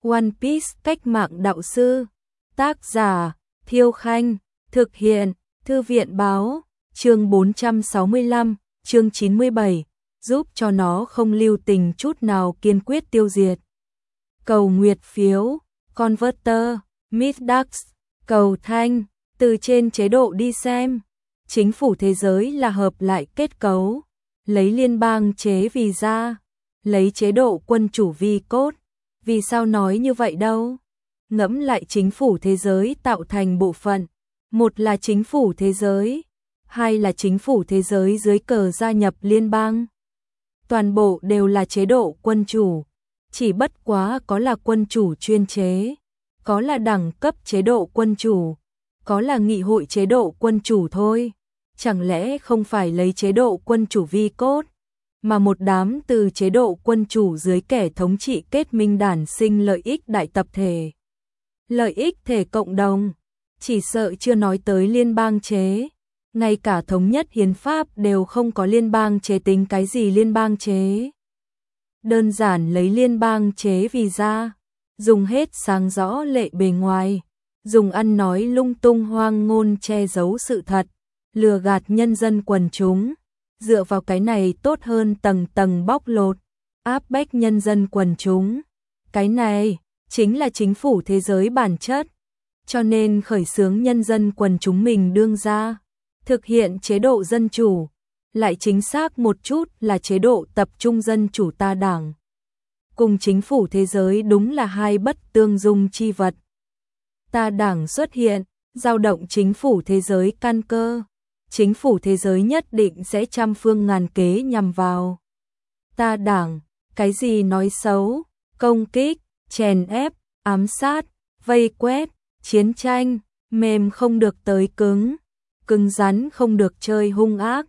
One Piece cách mạng đạo sư. Tác giả Thiêu Khanh. Thực hiện Thư viện Báo. Chương 465, chương 97. Giúp cho nó không lưu tình chút nào, kiên quyết tiêu diệt. Cầu nguyệt phiếu, Converter, Middax, cầu thanh, từ trên chế độ đi xem. Chính phủ thế giới là hợp lại kết cấu, lấy liên bang chế vì ra, lấy chế độ quân chủ vi cốt. Vì sao nói như vậy đâu? Ngẫm lại chính phủ thế giới tạo thành bộ phận, một là chính phủ thế giới, hai là chính phủ thế giới dưới cờ gia nhập liên bang. Toàn bộ đều là chế độ quân chủ, chỉ bất quá có là quân chủ chuyên chế, có là đẳng cấp chế độ quân chủ, có là nghị hội chế độ quân chủ thôi. Chẳng lẽ không phải lấy chế độ quân chủ vi cốt, mà một đám từ chế độ quân chủ dưới kẻ thống trị kết minh đản sinh lợi ích đại tập thể, lợi ích thể cộng đồng. Chỉ sợ chưa nói tới liên bang chế, ngay cả thống nhất hiến pháp đều không có liên bang chế, tính cái gì liên bang chế. Đơn giản lấy liên bang chế vì ra, dùng hết sáng rõ lệ bề ngoài, dùng ăn nói lung tung hoang ngôn che giấu sự thật, lừa gạt nhân dân quần chúng, dựa vào cái này tốt hơn tầng tầng bóc lột, áp bách nhân dân quần chúng. Cái này chính là chính phủ thế giới bản chất, cho nên khởi xướng nhân dân quần chúng mình đương ra, thực hiện chế độ dân chủ, lại chính xác một chút là chế độ tập trung dân chủ. Ta đảng cùng chính phủ thế giới đúng là hai bất tương dung chi vật. Ta đảng xuất hiện, dao động chính phủ thế giới căn cơ, chính phủ thế giới nhất định sẽ trăm phương ngàn kế nhằm vào ta đảng. Cái gì nói xấu, công kích, chèn ép, ám sát, vây quét, chiến tranh, mềm không được tới cứng, cứng rắn không được chơi hung ác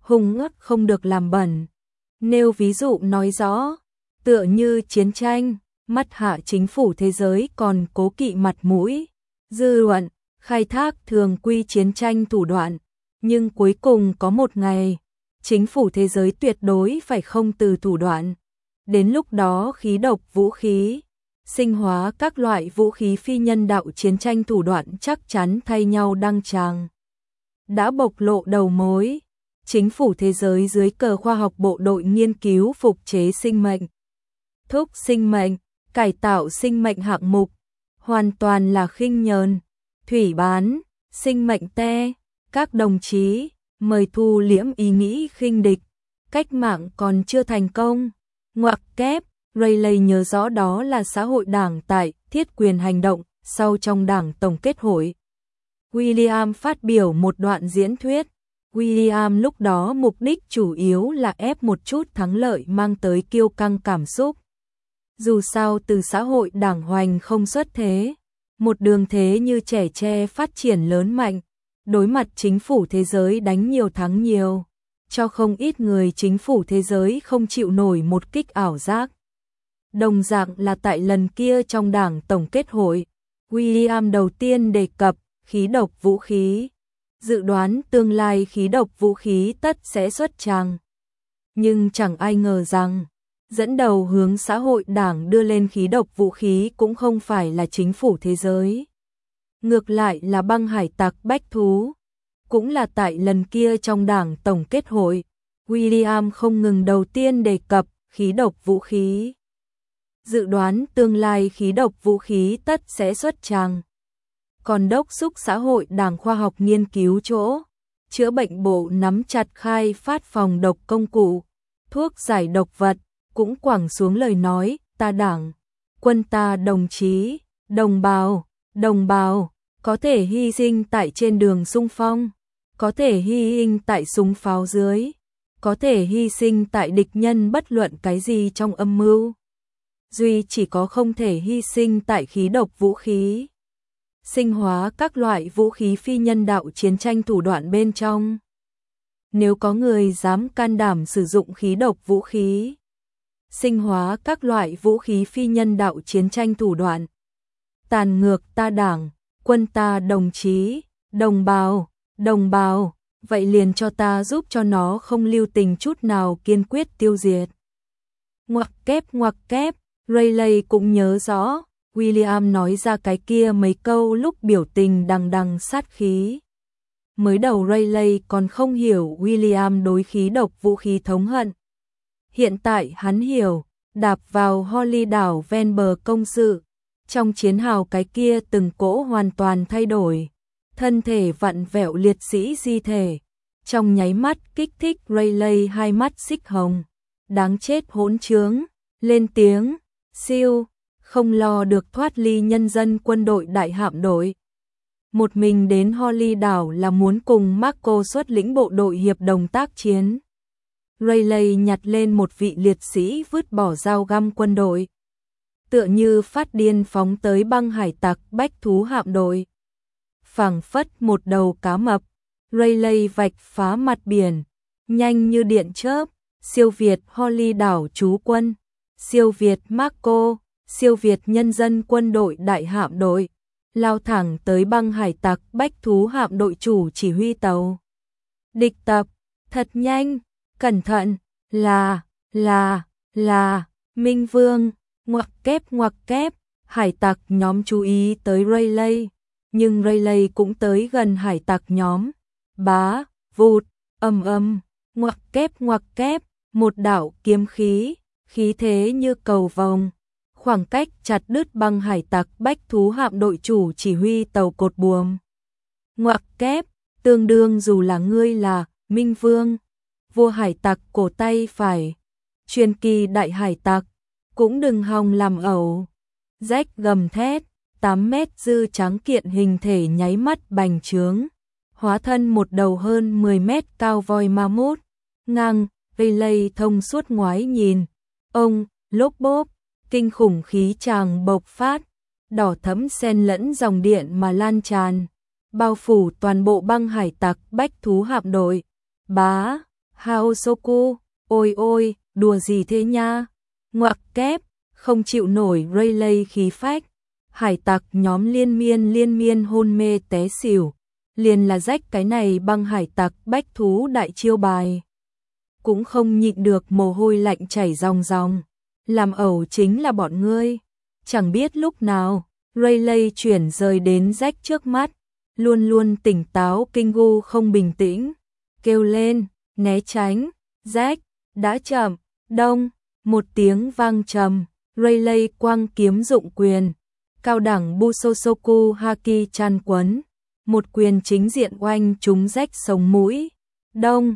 không được làm bẩn. Nêu ví dụ nói rõ, tựa như chiến tranh, mắt hạ chính phủ thế giới còn cố kỵ mặt mũi, dư luận, khai thác thường quy chiến tranh thủ đoạn, nhưng cuối cùng có một ngày, chính phủ thế giới tuyệt đối phải không từ thủ đoạn. Đến lúc đó khí độc vũ khí, sinh hóa các loại vũ khí phi nhân đạo chiến tranh thủ đoạn chắc chắn thay nhau đăng tràng. Đã bộc lộ đầu mối, chính phủ thế giới dưới cờ khoa học bộ đội nghiên cứu phục chế sinh mệnh, thúc sinh mệnh, cải tạo sinh mệnh hạng mục, hoàn toàn là khinh nhờn, thủy bán, sinh mệnh te. Các đồng chí, mời thu liễm ý nghĩ khinh địch, cách mạng còn chưa thành công. Ngoặc kép, Rayleigh nhớ rõ đó là xã hội đảng tại Thiết quyền hành động, sau trong đảng tổng kết hội. William phát biểu một đoạn diễn thuyết. William lúc đó mục đích chủ yếu là ép một chút thắng lợi mang tới kiêu căng cảm xúc. Dù sao từ xã hội đảng hoành không xuất thế, một đường thế như trẻ tre phát triển lớn mạnh, đối mặt chính phủ thế giới đánh nhiều thắng nhiều, cho không ít người chính phủ thế giới không chịu nổi một kích ảo giác. Đồng dạng là tại lần kia trong đảng tổng kết hội, William đầu tiên đề cập khí độc vũ khí, dự đoán tương lai khí độc vũ khí tất sẽ xuất tràng. Nhưng chẳng ai ngờ rằng, dẫn đầu hướng xã hội đảng đưa lên khí độc vũ khí cũng không phải là chính phủ thế giới. Ngược lại là băng hải tặc bách thú. Cũng là tại lần kia trong đảng tổng kết hội, William không ngừng đầu tiên đề cập khí độc vũ khí. Dự đoán tương lai khí độc vũ khí tất sẽ xuất tràng. Còn đốc thúc xã hội đảng khoa học nghiên cứu chỗ, chữa bệnh bộ nắm chặt khai phát phòng độc công cụ, thuốc giải độc vật, cũng quẳng xuống lời nói, ta đảng, quân ta đồng chí, đồng bào, có thể hy sinh tại trên đường xung phong, có thể hy sinh tại súng pháo dưới, có thể hy sinh tại địch nhân bất luận cái gì trong âm mưu. Duy chỉ có không thể hy sinh tại khí độc vũ khí. Sinh hóa các loại vũ khí phi nhân đạo chiến tranh thủ đoạn bên trong. Nếu có người dám can đảm sử dụng khí độc vũ khí, sinh hóa các loại vũ khí phi nhân đạo chiến tranh thủ đoạn, tàn ngược ta đảng, quân ta đồng chí, đồng bào, vậy liền cho ta giúp cho nó không lưu tình chút nào, kiên quyết tiêu diệt. Ngoặc kép, Rayleigh cũng nhớ rõ, William nói ra cái kia mấy câu lúc biểu tình đằng đằng sát khí. Mới đầu Rayleigh còn không hiểu William đối khí độc vũ khí thống hận. Hiện tại hắn hiểu, đạp vào Holly đảo ven bờ công sự. Trong chiến hào cái kia từng cỗ hoàn toàn thay đổi. Thân thể vặn vẹo liệt sĩ di thể. Trong nháy mắt kích thích Rayleigh hai mắt xích hồng. Đáng chết hỗn trướng, lên tiếng, siêu, không lo được thoát ly nhân dân quân đội đại hạm đội. Một mình đến Holly đảo là muốn cùng Marco xuất lĩnh bộ đội hiệp đồng tác chiến. Rayleigh nhặt lên một vị liệt sĩ vứt bỏ dao găm quân đội. Tựa như phát điên phóng tới băng hải tặc bách thú hạm đội. Phảng phất một đầu cá mập, Rayleigh vạch phá mặt biển, nhanh như điện chớp, siêu việt Holly đảo trú quân, siêu việt Marco, siêu việt nhân dân quân đội đại hạm đội, lao thẳng tới băng hải tặc bách thú hạm đội chủ chỉ huy tàu. Địch tập, thật nhanh, cẩn thận, là, Minh Vương, ngoặc kép, hải tặc nhóm chú ý tới Rayleigh, nhưng Rayleigh cũng tới gần hải tặc nhóm. Bá, vụt, ngoặc kép, một đạo kiếm khí, khí thế như cầu vồng, khoảng cách chặt đứt băng hải tặc bách thú hạm đội chủ chỉ huy tàu cột buồm. Ngoặc kép, tương đương dù là ngươi là Minh Vương, vua hải tặc cổ tay phải, truyền kỳ đại hải tặc, cũng đừng hòng làm ẩu. Rách gầm thét, 8 mét dư trắng kiện hình thể nháy mắt bành trướng, hóa thân một đầu hơn 10 mét cao voi ma mút, ngang, Rayleigh thông suốt ngoái nhìn, ông, lốp bốp, kinh khủng khí tràng bộc phát, đỏ thẫm xen lẫn dòng điện mà lan tràn, bao phủ toàn bộ băng hải tặc bách thú hạm đội. Bá, Haosoku, ôi, đùa gì thế nha? Ngoặc kép, không chịu nổi Rayleigh khí phách, hải tặc nhóm liên miên hôn mê té xỉu, liền là rách cái này băng hải tặc bách thú đại chiêu bài. Cũng không nhịn được mồ hôi lạnh chảy ròng ròng, làm ẩu chính là bọn ngươi. Chẳng biết lúc nào, Rayleigh chuyển rời đến rách trước mắt, luôn luôn tỉnh táo kinh gu không bình tĩnh, kêu lên, né tránh, rách, đã chậm, đông, một tiếng vang trầm, Rayleigh quang kiếm dụng quyền, cao đẳng Busosoku Haki chan quấn, một quyền chính diện oanh trúng rách sống mũi, đông,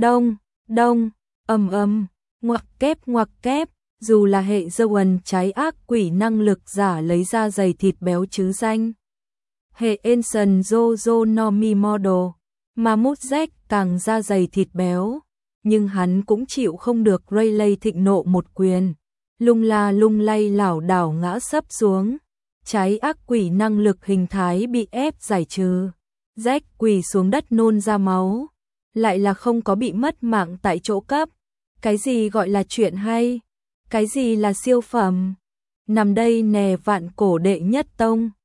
ngoặc kép, dù là hệ Zoan trái ác quỷ năng lực giả lấy ra giày thịt béo chứ danh. Hệ Ensign Jojo Nomi Model, Mammoth Jack càng ra giày thịt béo, nhưng hắn cũng chịu không được Rayleigh thịnh nộ một quyền, lung lay lảo đảo ngã sấp xuống, trái ác quỷ năng lực hình thái bị ép giải trừ, Jack quỳ xuống đất nôn ra máu, lại là không có bị mất mạng tại chỗ cấp. Cái gì gọi là chuyện hay? Cái gì là siêu phẩm? Nằm đây nè vạn cổ đệ nhất tông.